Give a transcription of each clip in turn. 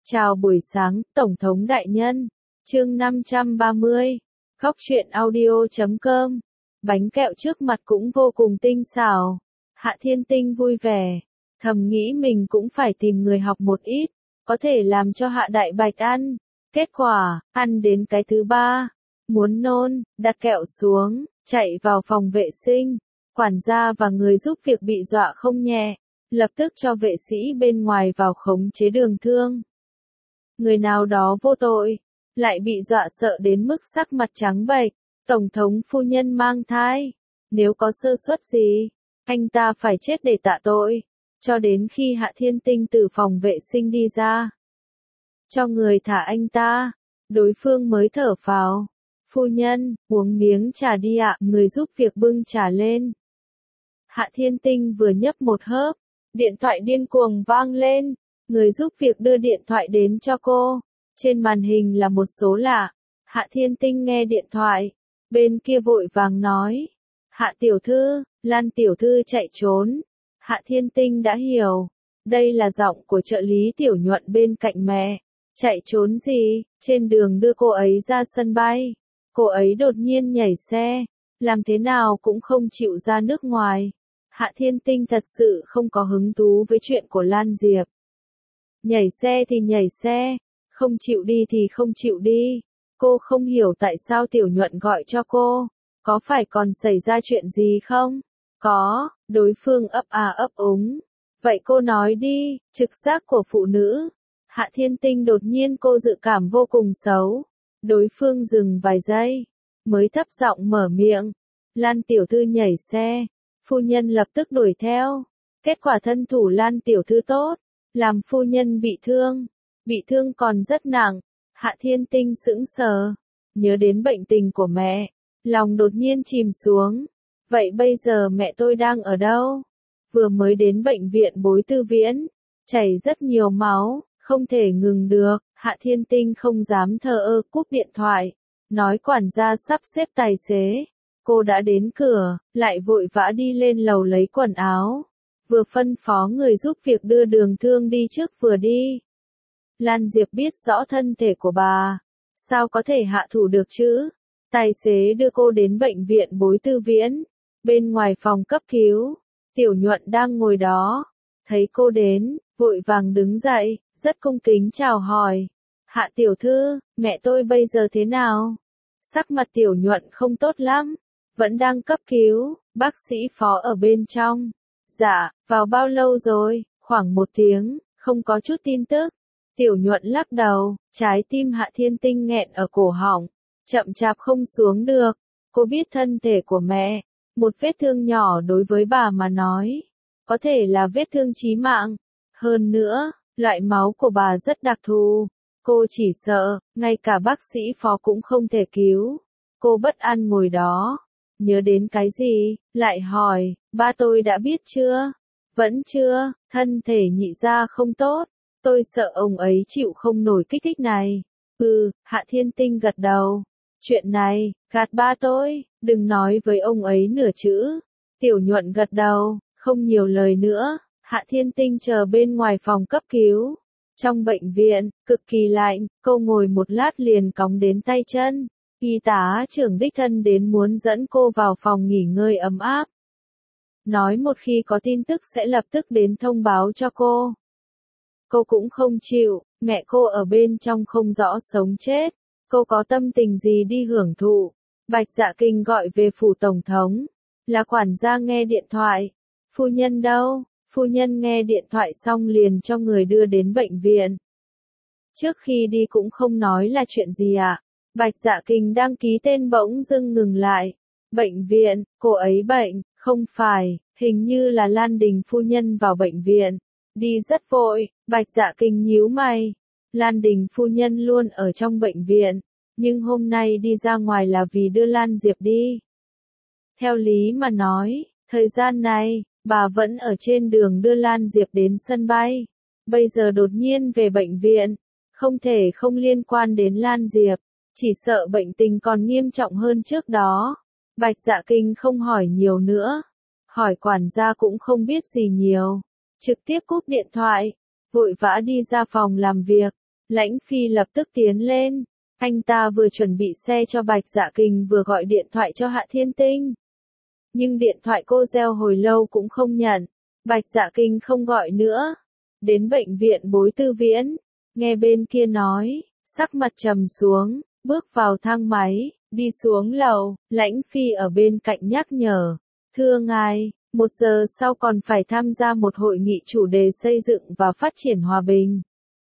Chào buổi sáng, Tổng thống đại nhân. Chương 530. Góc truyện audio.com. Bánh kẹo trước mặt cũng vô cùng tinh xảo. Hạ Thiên Tinh vui vẻ, thầm nghĩ mình cũng phải tìm người học một ít, có thể làm cho Hạ Đại Bạch ăn. Kết quả, ăn đến cái thứ ba, muốn nôn, đặt kẹo xuống, chạy vào phòng vệ sinh. Quản gia và người giúp việc bị dọa không nhẹ, lập tức cho vệ sĩ bên ngoài vào khống chế Đường Thương. Người nào đó vô tội, lại bị dọa sợ đến mức sắc mặt trắng bệch. Tổng thống phu nhân mang thai, nếu có sơ suất gì, anh ta phải chết để tạ tội. Cho đến khi Hạ Thiên Tinh từ phòng vệ sinh đi ra, cho người thả anh ta, đối phương mới thở phào. Phu nhân, uống miếng trà đi ạ. Người giúp việc bưng trà lên. Hạ Thiên Tinh vừa nhấp một hớp, điện thoại điên cuồng vang lên. Người giúp việc đưa điện thoại đến cho cô. Trên màn hình là một số lạ. Hạ Thiên Tinh nghe điện thoại. Bên kia vội vàng nói. Hạ tiểu thư, Lan tiểu thư chạy trốn. Hạ Thiên Tinh đã hiểu. Đây là giọng của trợ lý Tiểu Nhuận bên cạnh mẹ. Chạy trốn gì? Trên đường đưa cô ấy ra sân bay. Cô ấy đột nhiên nhảy xe. Làm thế nào cũng không chịu ra nước ngoài. Hạ Thiên Tinh thật sự không có hứng thú với chuyện của Lan Diệp. Nhảy xe thì nhảy xe, không chịu đi thì không chịu đi. Cô không hiểu tại sao Tiểu Nhuận gọi cho cô, có phải còn xảy ra chuyện gì không? Có, đối phương ấp à ấp úng. Vậy cô nói đi, trực giác của phụ nữ. Hạ Thiên Tinh đột nhiên cô dự cảm vô cùng xấu. Đối phương dừng vài giây, mới thấp giọng mở miệng. Lan tiểu thư nhảy xe, phu nhân lập tức đuổi theo. Kết quả thân thủ Lan tiểu thư tốt, làm phu nhân bị thương còn rất nặng. Hạ Thiên Tinh sững sờ, nhớ đến bệnh tình của mẹ, lòng đột nhiên chìm xuống. Vậy bây giờ mẹ tôi đang ở đâu? Vừa mới đến bệnh viện Bối Tư Viễn, chảy rất nhiều máu, không thể ngừng được. Hạ Thiên Tinh không dám thờ ơ cúp điện thoại, nói quản gia sắp xếp tài xế. Cô đã đến cửa, lại vội vã đi lên lầu lấy quần áo. Vừa phân phó người giúp việc đưa Đường Thương đi trước vừa đi. Lan Diệp biết rõ thân thể của bà, sao có thể hạ thủ được chứ? Tài xế đưa cô đến bệnh viện Bối Tư Viễn. Bên ngoài phòng cấp cứu, Tiểu Nhuận đang ngồi đó, thấy cô đến, vội vàng đứng dậy, rất cung kính chào hỏi. Hạ tiểu thư, mẹ tôi bây giờ thế nào? Sắc mặt Tiểu Nhuận không tốt lắm, vẫn đang cấp cứu, bác sĩ phó ở bên trong. Dạ, vào bao lâu rồi? Khoảng 1 tiếng, không có chút tin tức. Tiểu Nhuận lắc đầu, trái tim Hạ Thiên Tinh nghẹn ở cổ họng, chậm chạp không xuống được. Cô biết thân thể của mẹ, một vết thương nhỏ đối với bà mà nói, có thể là vết thương chí mạng. Hơn nữa, loại máu của bà rất đặc thù. Cô chỉ sợ, ngay cả bác sĩ phó cũng không thể cứu. Cô bất an ngồi đó, nhớ đến cái gì, lại hỏi, ba tôi đã biết chưa? Vẫn chưa, thân thể nhị gia không tốt. Tôi sợ ông ấy chịu không nổi kích thích này. Hạ Thiên Tinh gật đầu. Chuyện này, gạt ba tôi, đừng nói với ông ấy nửa chữ. Tiểu Nhuận gật đầu, không nhiều lời nữa. Hạ Thiên Tinh chờ bên ngoài phòng cấp cứu. Trong bệnh viện, cực kỳ lạnh, cô ngồi một lát liền cóng đến tay chân. Y tá trưởng đích thân đến muốn dẫn cô vào phòng nghỉ ngơi ấm áp. Nói một khi có tin tức sẽ lập tức đến thông báo cho cô. Cô cũng không chịu, mẹ cô ở bên trong không rõ sống chết. Cô có tâm tình gì đi hưởng thụ. Bạch Dạ Kinh gọi về phủ tổng thống. Là quản gia nghe điện thoại. Phu nhân đâu? Phu nhân nghe điện thoại xong liền cho người đưa đến bệnh viện. Trước khi đi cũng không nói là chuyện gì ạ. Bạch Dạ Kinh đăng ký tên bỗng dưng ngừng lại. Bệnh viện, cô ấy bệnh, không phải, hình như là Lan Đình phu nhân vào bệnh viện. Đi rất vội, Bạch Dạ Kinh nhíu mày. Lan Đình phu nhân luôn ở trong bệnh viện, nhưng hôm nay đi ra ngoài là vì đưa Lan Diệp đi. Theo lý mà nói, thời gian này, bà vẫn ở trên đường đưa Lan Diệp đến sân bay. Bây giờ đột nhiên về bệnh viện, không thể không liên quan đến Lan Diệp, chỉ sợ bệnh tình còn nghiêm trọng hơn trước đó. Bạch Dạ Kinh không hỏi nhiều nữa, hỏi quản gia cũng không biết gì nhiều, trực tiếp cúp điện thoại, vội vã đi ra phòng làm việc. Lãnh Phi lập tức tiến lên. Anh ta vừa chuẩn bị xe cho Bạch Dạ Kình vừa gọi điện thoại cho Hạ Thiên Tinh. Nhưng điện thoại cô reo hồi lâu cũng không nhận. Bạch Dạ Kình không gọi nữa. Đến bệnh viện Bối Tư Viễn. Nghe bên kia nói, sắc mặt trầm xuống, bước vào thang máy, đi xuống lầu. Lãnh Phi ở bên cạnh nhắc nhở. Thưa ngài, 1 giờ sau còn phải tham gia một hội nghị chủ đề xây dựng và phát triển hòa bình.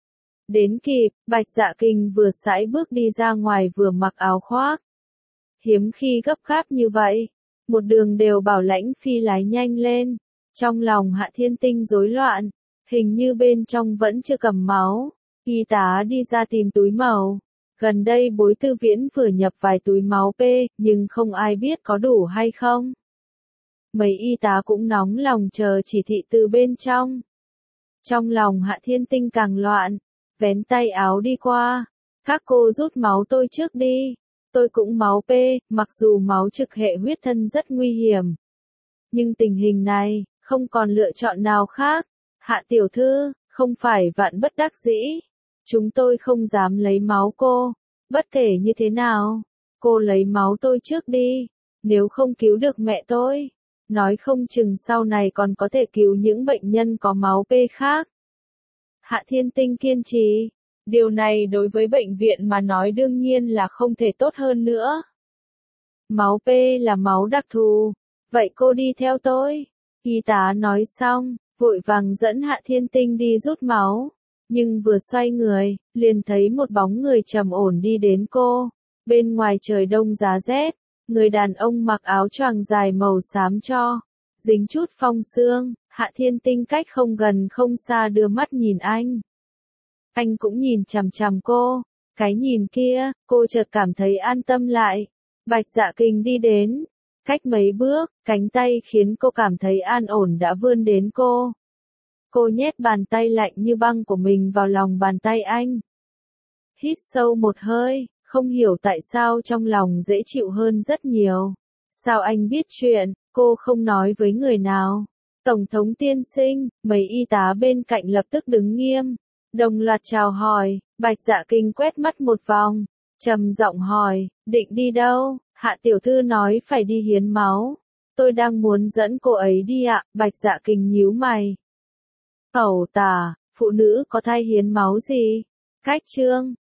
Đến kịp, Bạch Dạ Kình vừa sải bước đi ra ngoài vừa mặc áo khoác. Hiếm khi gấp gáp như vậy, một đường đều bảo Lãnh Phi lái nhanh lên. Trong lòng Hạ Thiên Tinh rối loạn, hình như bên trong vẫn chưa cầm máu. Y tá đi ra tìm túi màu. Gần đây Bối Tư Viễn vừa nhập vài túi máu P, nhưng không ai biết có đủ hay không. Mấy y tá cũng nóng lòng chờ chỉ thị từ bên trong. Trong lòng Hạ Thiên Tinh càng loạn, vén tay áo đi qua. Các cô rút máu tôi trước đi. Tôi cũng máu P, mặc dù máu trực hệ huyết thân rất nguy hiểm. Nhưng tình hình này, không còn lựa chọn nào khác. Hạ tiểu thư, không phải vạn bất đắc dĩ. Chúng tôi không dám lấy máu cô. Bất kể như thế nào, cô lấy máu tôi trước đi. Nếu không cứu được mẹ tôi, nói không chừng sau này còn có thể cứu những bệnh nhân có máu P khác. Hạ Thiên Tinh kiên trì. Điều này đối với bệnh viện mà nói đương nhiên là không thể tốt hơn nữa. Máu P là máu đặc thù. Vậy cô đi theo tôi. Y tá nói xong, vội vàng dẫn Hạ Thiên Tinh đi rút máu. Nhưng vừa xoay người, liền thấy một bóng người trầm ổn đi đến cô. Bên ngoài trời đông giá rét, người đàn ông mặc áo choàng dài màu xám cho, dính chút phong sương. Hạ Thiên Tinh cách không gần không xa đưa mắt nhìn anh. Anh cũng nhìn chằm chằm cô. Cái nhìn kia, cô chợt cảm thấy an tâm lại. Bạch Dạ Kình đi đến. Cách mấy bước, cánh tay khiến cô cảm thấy an ổn đã vươn đến cô. Cô nhét bàn tay lạnh như băng của mình vào lòng bàn tay anh. Hít sâu một hơi, không hiểu tại sao trong lòng dễ chịu hơn rất nhiều. Sao anh biết chuyện, cô không nói với người nào. Tổng thống tiên sinh, mấy y tá bên cạnh lập tức đứng nghiêm. Đồng loạt chào hỏi. Bạch Dạ Kình quét mắt một vòng, trầm giọng hỏi, định đi đâu? Hạ tiểu thư nói phải đi hiến máu. Tôi đang muốn dẫn cô ấy đi ạ. Bạch Dạ Kình nhíu mày. Ẩu tả, phụ nữ có thai hiến máu gì? Cách chương